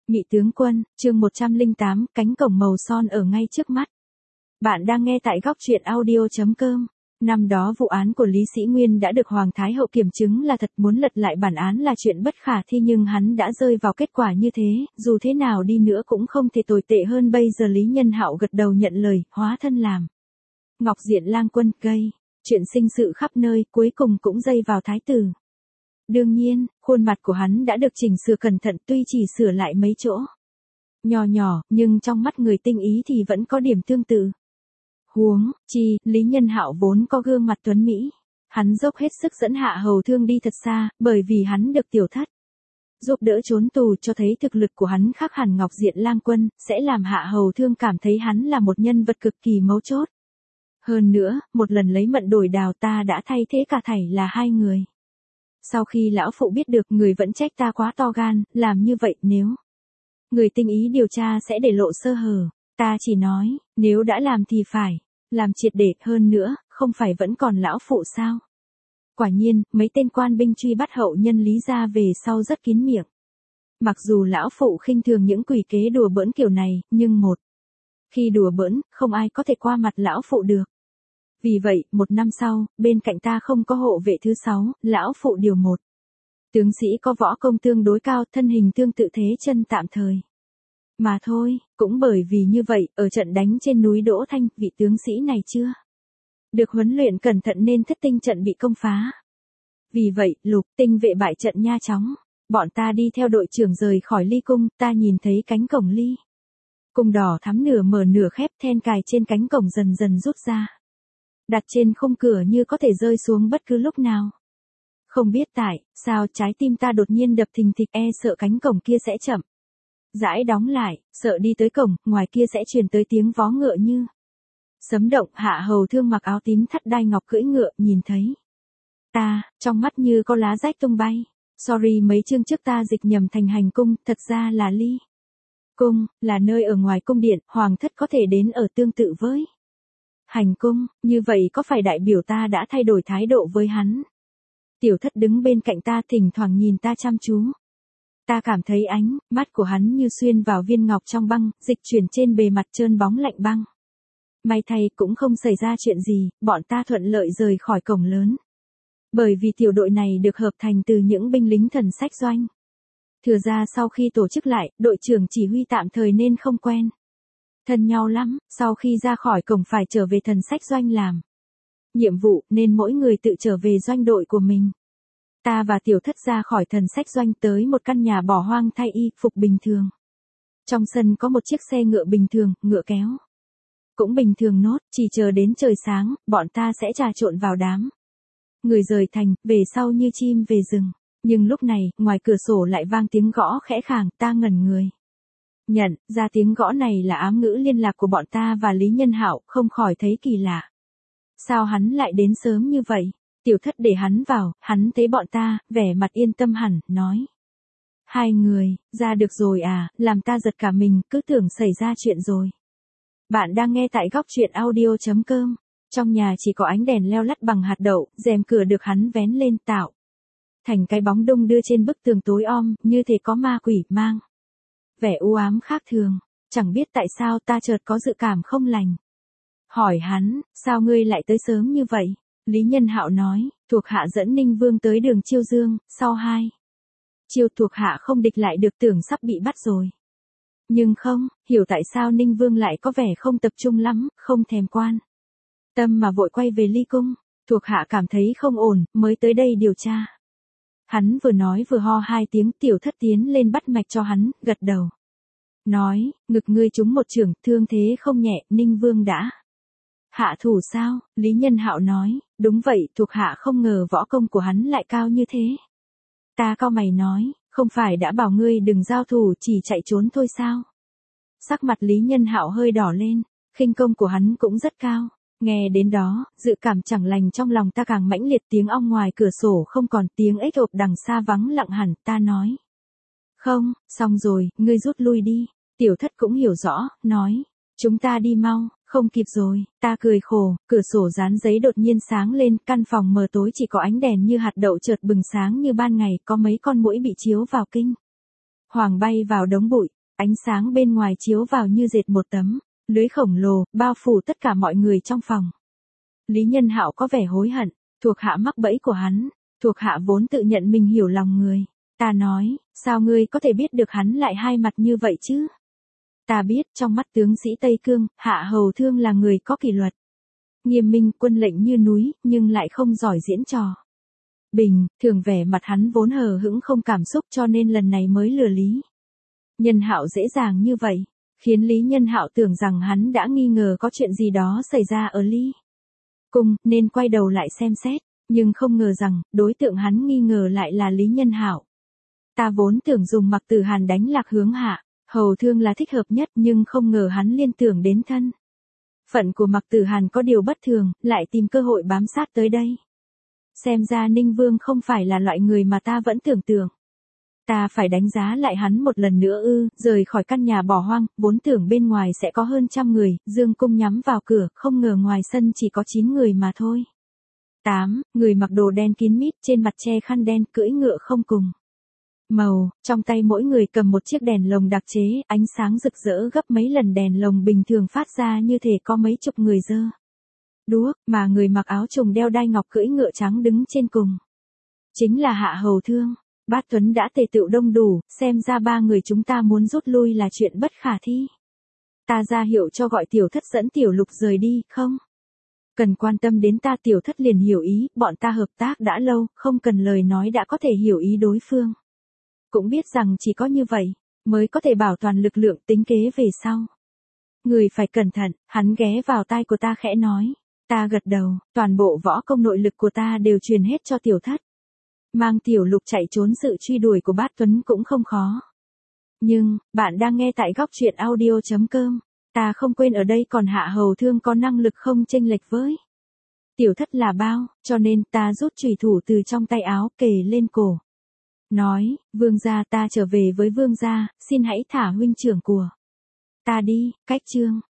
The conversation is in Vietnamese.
Nhị tướng quân, chương 108, cánh cổng màu son ở ngay trước mắt. Bạn đang nghe tại góc truyện audio.com. Năm đó vụ án của Lý Sĩ Nguyên đã được Hoàng Thái Hậu kiểm chứng là thật, muốn lật lại bản án là chuyện bất khả thi, nhưng hắn đã rơi vào kết quả như thế, dù thế nào đi nữa cũng không thể tồi tệ hơn. Bây giờ Lý Nhân Hạo gật đầu nhận lời, hóa thân làm Ngọc Diện Lang Quân, gây chuyện sinh sự khắp nơi, cuối cùng cũng dây vào thái tử. Đương nhiên, khuôn mặt của hắn đã được chỉnh sửa cẩn thận, tuy chỉ sửa lại mấy chỗ nhỏ nhỏ, nhưng trong mắt người tinh ý thì vẫn có điểm tương tự. Huống chi, Lý Nhân Hạo vốn có gương mặt tuấn mỹ. Hắn dốc hết sức dẫn Hạ Hầu Thương đi thật xa, bởi vì hắn được tiểu thất giúp đỡ trốn tù, cho thấy thực lực của hắn khác hẳn Ngọc Diện Lang Quân, sẽ làm Hạ Hầu Thương cảm thấy hắn là một nhân vật cực kỳ mấu chốt. Hơn nữa, một lần lấy mận đổi đào, ta đã thay thế cả thảy là hai người. Sau khi lão phụ biết được, người vẫn trách ta quá to gan, làm như vậy, nếu người tinh ý điều tra sẽ để lộ sơ hở. Ta chỉ nói, nếu đã làm thì phải làm triệt để, hơn nữa, không phải vẫn còn lão phụ sao? Quả nhiên, mấy tên quan binh truy bắt hậu nhân Lý gia về sau rất kín miệng. Mặc dù lão phụ khinh thường những quỷ kế đùa bỡn kiểu này, nhưng khi đùa bỡn, không ai có thể qua mặt lão phụ được. Vì vậy, 1 năm sau, bên cạnh ta không có hộ vệ thứ 6, lão phụ điều một tướng sĩ có võ công tương đối cao, thân hình tương tự thế chân tạm thời mà thôi. Cũng bởi vì như vậy, ở trận đánh trên núi Đỗ Thanh, vị tướng sĩ này chưa được huấn luyện cẩn thận nên thất tinh trận bị công phá. Vì vậy, Lục tinh vệ bại trận nha chóng. Bọn ta đi theo đội trưởng rời khỏi Ly Cung, ta nhìn thấy cánh cổng Ly Cung đỏ thắm nửa mở nửa khép, then cài trên cánh cổng dần dần rút ra, đặt trên khung cửa như có thể rơi xuống bất cứ lúc nào. Không biết tại sao trái tim ta đột nhiên đập thình thịch, sợ cánh cổng kia sẽ chậm rãi đóng lại, sợ đi tới cổng, ngoài kia sẽ truyền tới tiếng vó ngựa như sấm động. Hạ Hầu Thương mặc áo tím thắt đai ngọc cưỡi ngựa, nhìn thấy ta, trong mắt như có lá rách tung bay. Sorry, mấy chương trước ta dịch nhầm thành hành cung, thật ra là Ly Cung, là nơi ở ngoài cung điện, hoàng thất có thể đến ở tương tự với hành cung, như vậy có phải đại biểu ta đã thay đổi thái độ với hắn? Tiểu thất đứng bên cạnh ta, thỉnh thoảng nhìn ta chăm chú. Ta cảm thấy ánh mắt của hắn như xuyên vào viên ngọc trong băng, dịch chuyển trên bề mặt trơn bóng lạnh băng. May thay cũng không xảy ra chuyện gì, bọn ta thuận lợi rời khỏi cổng lớn. Bởi vì tiểu đội này được hợp thành từ những binh lính thần sách doanh. Thừa ra sau khi tổ chức lại, đội trưởng chỉ huy tạm thời nên không quen thân nhau lắm, sau khi ra khỏi cổng phải trở về thần sách doanh làm nhiệm vụ, nên mỗi người tự trở về doanh đội của mình. Ta và tiểu thất ra khỏi thần sách doanh tới một căn nhà bỏ hoang thay y phục bình thường. Trong sân có một chiếc xe ngựa bình thường, ngựa kéo cũng bình thường nốt, chỉ chờ đến trời sáng, bọn ta sẽ trà trộn vào đám người rời thành, về sau như chim về rừng. Nhưng lúc này, ngoài cửa sổ lại vang tiếng gõ khẽ khàng, ta ngẩn người. Nhận ra tiếng gõ này là ám ngữ liên lạc của bọn ta và Lý Nhân Hạo, không khỏi thấy kỳ lạ. Sao hắn lại đến sớm như vậy? Tiểu thất để hắn vào, hắn thấy bọn ta, vẻ mặt yên tâm hẳn, nói. Hai người, ra được rồi à, làm ta giật cả mình, cứ tưởng xảy ra chuyện rồi. Bạn đang nghe tại góc truyện audio.com. Trong nhà chỉ có ánh đèn leo lắt bằng hạt đậu, rèm cửa được hắn vén lên tạo thành cái bóng đung đưa trên bức tường tối om, như thể có ma quỷ mang vẻ u ám khác thường. Chẳng biết tại sao ta chợt có dự cảm không lành. Hỏi hắn, sao ngươi lại tới sớm như vậy? Lý Nhân Hạo nói, thuộc hạ dẫn Ninh Vương tới đường Chiêu Dương, sau 2 chiêu thuộc hạ không địch lại được, tưởng sắp bị bắt rồi. Nhưng không, hiểu tại sao Ninh Vương lại có vẻ không tập trung lắm, không thèm quan tâm mà vội quay về Ly Cung. Thuộc hạ cảm thấy không ổn, mới tới đây điều tra. Hắn vừa nói vừa ho 2 tiếng, tiểu thất tiến lên bắt mạch cho hắn, gật đầu. Nói, ngực ngươi trúng một chưởng, thương thế không nhẹ, Ninh Vương đã hạ thủ sao? Lý Nhân Hạo nói, đúng vậy, thuộc hạ không ngờ võ công của hắn lại cao như thế. Ta cau mày nói, không phải đã bảo ngươi đừng giao thủ, chỉ chạy trốn thôi sao? Sắc mặt Lý Nhân Hạo hơi đỏ lên, khinh công của hắn cũng rất cao. Nghe đến đó, dự cảm chẳng lành trong lòng ta càng mãnh liệt, tiếng ong ngoài cửa sổ không còn, tiếng ếch ộp đằng xa vắng lặng hẳn, ta nói. Không, xong rồi, ngươi rút lui đi. Tiểu thất cũng hiểu rõ, nói. Chúng ta đi mau, không kịp rồi. Ta cười khổ, cửa sổ dán giấy đột nhiên sáng lên, căn phòng mờ tối chỉ có ánh đèn như hạt đậu chợt bừng sáng như ban ngày, có mấy con muỗi bị chiếu vào kinh hoàng bay vào đống bụi. Ánh sáng bên ngoài chiếu vào như dệt một tấm lưới khổng lồ, bao phủ tất cả mọi người trong phòng. Lý Nhân Hạo có vẻ hối hận, thuộc hạ mắc bẫy của hắn, thuộc hạ vốn tự nhận mình hiểu lòng người. Ta nói, sao ngươi có thể biết được hắn lại hai mặt như vậy chứ? Ta biết trong mắt tướng sĩ Tây Cương, Hạ Hầu Thương là người có kỷ luật. Nghiêm minh, quân lệnh như núi, nhưng lại không giỏi diễn trò. Bình, thường vẻ mặt hắn vốn hờ hững không cảm xúc cho nên lần này mới lừa Lý Nhân Hạo dễ dàng như vậy, khiến Lý Nhân Hạo tưởng rằng hắn đã nghi ngờ có chuyện gì đó xảy ra ở Lý Cung, nên quay đầu lại xem xét, nhưng không ngờ rằng, đối tượng hắn nghi ngờ lại là Lý Nhân Hạo. Ta vốn tưởng dùng Mặc Tử Hàn đánh lạc hướng Hạ Hầu Thương là thích hợp nhất nhưng không ngờ hắn liên tưởng đến thân phận của Mặc Tử Hàn có điều bất thường, lại tìm cơ hội bám sát tới đây. Xem ra Ninh Vương không phải là loại người mà ta vẫn tưởng tượng. Ta phải đánh giá lại hắn một lần nữa rời khỏi căn nhà bỏ hoang, vốn tưởng bên ngoài sẽ có hơn 100 người, dương cung nhắm vào cửa, không ngờ ngoài sân chỉ có 9 người mà thôi. 8 người mặc đồ đen kín mít, trên mặt che khăn đen, cưỡi ngựa không cùng màu, trong tay mỗi người cầm một chiếc đèn lồng đặc chế, ánh sáng rực rỡ gấp mấy lần đèn lồng bình thường phát ra như thể có mấy chục người giơ đuốc, mà người mặc áo trùng đeo đai ngọc cưỡi ngựa trắng đứng trên cùng. Chính là Hạ Hầu Thương. Bát Tuấn đã tề tựu đông đủ, xem ra 3 người chúng ta muốn rút lui là chuyện bất khả thi. Ta ra hiệu cho gọi Tiểu Thất dẫn Tiểu Lục rời đi, không? Cần quan tâm đến ta. Tiểu Thất liền hiểu ý, bọn ta hợp tác đã lâu, không cần lời nói đã có thể hiểu ý đối phương. Cũng biết rằng chỉ có như vậy, mới có thể bảo toàn lực lượng tính kế về sau. Người phải cẩn thận, hắn ghé vào tai của ta khẽ nói. Ta gật đầu, toàn bộ võ công nội lực của ta đều truyền hết cho Tiểu Thất. Mang Tiểu Lục chạy trốn sự truy đuổi của Bát Tuấn cũng không khó. Nhưng, bạn đang nghe tại góc truyện audio.com. Ta không quên ở đây còn Hạ Hầu Thương có năng lực không chênh lệch với Tiểu Thất là bao, cho nên ta rút chùy thủ từ trong tay áo kề lên cổ. Nói, Vương gia, ta trở về với Vương gia, xin hãy thả huynh trưởng của ta đi. Cách chương